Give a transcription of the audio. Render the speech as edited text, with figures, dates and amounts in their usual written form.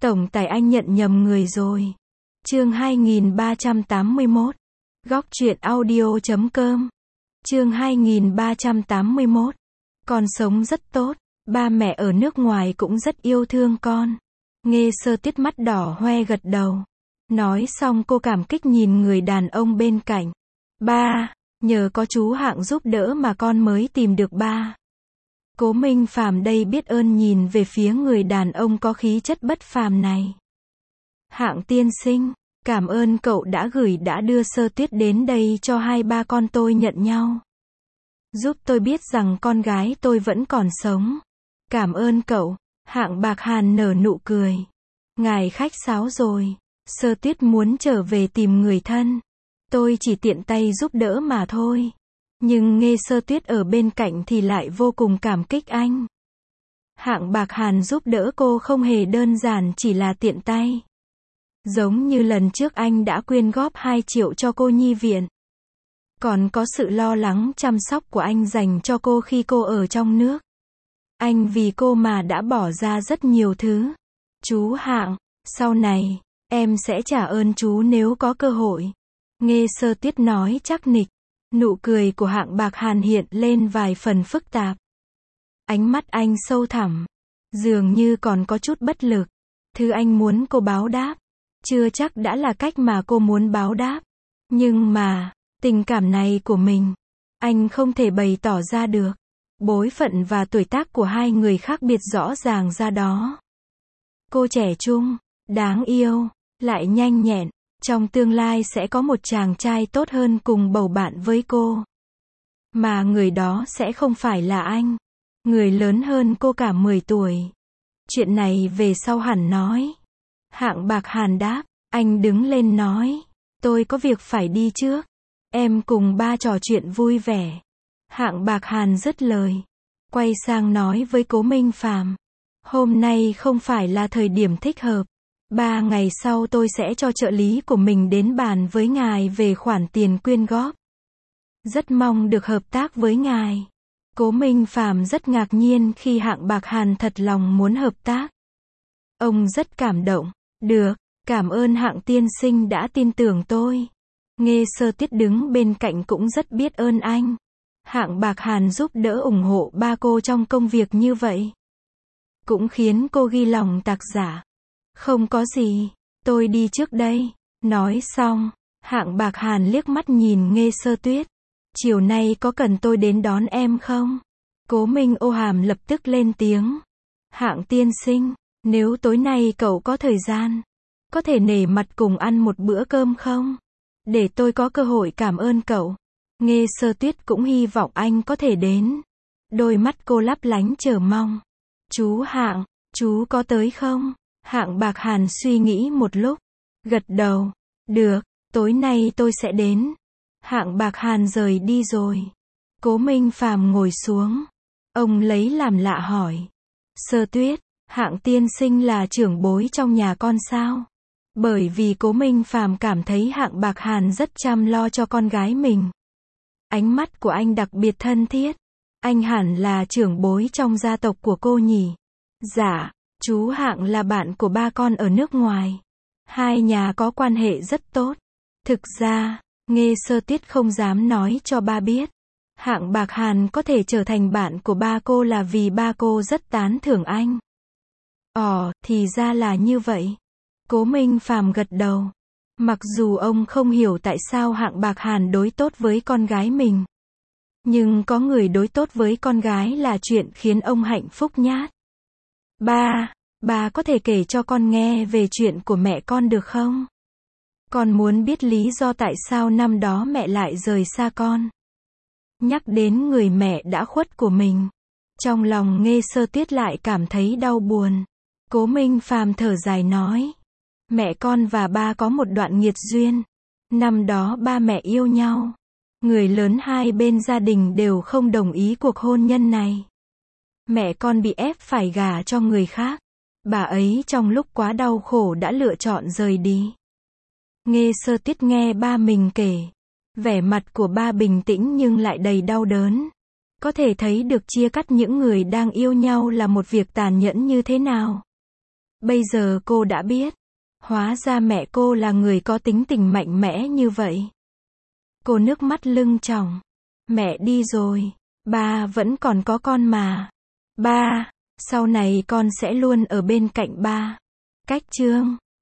Tổng tài anh nhận nhầm người rồi. Chương 2381. Góc truyện audio.com. Chương 2381. Con sống rất tốt, ba mẹ ở nước ngoài cũng rất yêu thương con. Nghe Sơ Tuyết mắt đỏ hoe gật đầu. Nói xong cô cảm kích nhìn người đàn ông bên cạnh. Ba, nhờ có chú Hạng giúp đỡ mà con mới tìm được ba. Cố Minh Phàm đây biết ơn nhìn về phía người đàn ông có khí chất bất phàm này. Hạng tiên sinh, cảm ơn cậu đã đưa Sơ Tuyết đến đây cho hai ba con tôi nhận nhau. Giúp tôi biết rằng con gái tôi vẫn còn sống. Cảm ơn cậu. Hạng Bạc Hàn nở nụ cười. Ngài khách sáo rồi. Sơ Tuyết muốn trở về tìm người thân. Tôi chỉ tiện tay giúp đỡ mà thôi. Nhưng nghe Sơ Tuyết ở bên cạnh thì lại vô cùng cảm kích anh. Hạng Bạc Hàn giúp đỡ cô không hề đơn giản chỉ là tiện tay. Giống như lần trước anh đã quyên góp 2 triệu cho cô nhi viện. Còn có sự lo lắng chăm sóc của anh dành cho cô khi cô ở trong nước. Anh vì cô mà đã bỏ ra rất nhiều thứ. Chú Hạng, sau này, em sẽ trả ơn chú nếu có cơ hội. Nghe Sơ Tuyết nói chắc nịch. Nụ cười của Hạng Bạc Hàn hiện lên vài phần phức tạp. Ánh mắt anh sâu thẳm. Dường như còn có chút bất lực. Thứ anh muốn cô báo đáp. Chưa chắc đã là cách mà cô muốn báo đáp. Nhưng mà, tình cảm này của mình, anh không thể bày tỏ ra được. Bối phận và tuổi tác của hai người khác biệt rõ ràng ra đó. Cô trẻ trung, đáng yêu, lại nhanh nhẹn. Trong tương lai sẽ có một chàng trai tốt hơn cùng bầu bạn với cô. Mà người đó sẽ không phải là anh. Người lớn hơn cô cả 10 tuổi. Chuyện này về sau hẳn nói. Hạng Bạc Hàn đáp. Anh đứng lên nói. Tôi có việc phải đi trước. Em cùng ba trò chuyện vui vẻ. Hạng Bạc Hàn dứt lời. Quay sang nói với Cố Minh Phàm. Hôm nay không phải là thời điểm thích hợp. 3 ngày sau tôi sẽ cho trợ lý của mình đến bàn với ngài về khoản tiền quyên góp. Rất mong được hợp tác với ngài. Cố Minh Phàm rất ngạc nhiên khi Hạng Bạc Hàn thật lòng muốn hợp tác. Ông rất cảm động. Được, cảm ơn Hạng tiên sinh đã tin tưởng tôi. Nghe Sơ Tuyết đứng bên cạnh cũng rất biết ơn anh. Hạng Bạc Hàn giúp đỡ ủng hộ ba cô trong công việc như vậy. Cũng khiến cô ghi lòng tạc giả. Không có gì, tôi đi trước đây. Nói xong, Hạng Bạc Hàn liếc mắt nhìn Nghe Sơ Tuyết. Chiều nay có cần tôi đến đón em không? Cố Minh Ô Hàm lập tức lên tiếng. Hạng tiên sinh, nếu tối nay cậu có thời gian, có thể nể mặt cùng ăn một bữa cơm không? Để tôi có cơ hội cảm ơn cậu. Nghe Sơ Tuyết cũng hy vọng anh có thể đến. Đôi mắt cô lấp lánh chờ mong. Chú Hạng, chú có tới không? Hạng Bạc Hàn suy nghĩ một lúc. Gật đầu. Được, tối nay tôi sẽ đến. Hạng Bạc Hàn rời đi rồi. Cố Minh Phàm ngồi xuống. Ông lấy làm lạ hỏi. Sơ Tuyết, Hạng tiên sinh là trưởng bối trong nhà con sao? Bởi vì Cố Minh Phàm cảm thấy Hạng Bạc Hàn rất chăm lo cho con gái mình. Ánh mắt của anh đặc biệt thân thiết. Anh hẳn là trưởng bối trong gia tộc của cô nhỉ? Dạ. Chú Hạng là bạn của ba con ở nước ngoài. Hai nhà có quan hệ rất tốt. Thực ra, Nghe Sơ Tuyết không dám nói cho ba biết. Hạng Bạc Hàn có thể trở thành bạn của ba cô là vì ba cô rất tán thưởng anh. Thì ra là như vậy. Cố Minh Phàm gật đầu. Mặc dù ông không hiểu tại sao Hạng Bạc Hàn đối tốt với con gái mình. Nhưng có người đối tốt với con gái là chuyện khiến ông hạnh phúc nhát. Ba có thể kể cho con nghe về chuyện của mẹ con được không? Con muốn biết lý do tại sao năm đó mẹ lại rời xa con. Nhắc đến người mẹ đã khuất của mình. Trong lòng Nghe Sơ Tuyết lại cảm thấy đau buồn. Cố Minh Phàm thở dài nói. Mẹ con và ba có một đoạn nghiệt duyên. Năm đó ba mẹ yêu nhau. Người lớn hai bên gia đình đều không đồng ý cuộc hôn nhân này. Mẹ con bị ép phải gả cho người khác. Bà ấy trong lúc quá đau khổ đã lựa chọn rời đi. Nghe Sơ Tuyết nghe ba mình kể. Vẻ mặt của ba bình tĩnh nhưng lại đầy đau đớn. Có thể thấy được chia cắt những người đang yêu nhau là một việc tàn nhẫn như thế nào. Bây giờ cô đã biết. Hóa ra mẹ cô là người có tính tình mạnh mẽ như vậy. Cô nước mắt lưng tròng. Mẹ đi rồi. Ba vẫn còn có con mà. Ba, sau này con sẽ luôn ở bên cạnh ba. Cách chương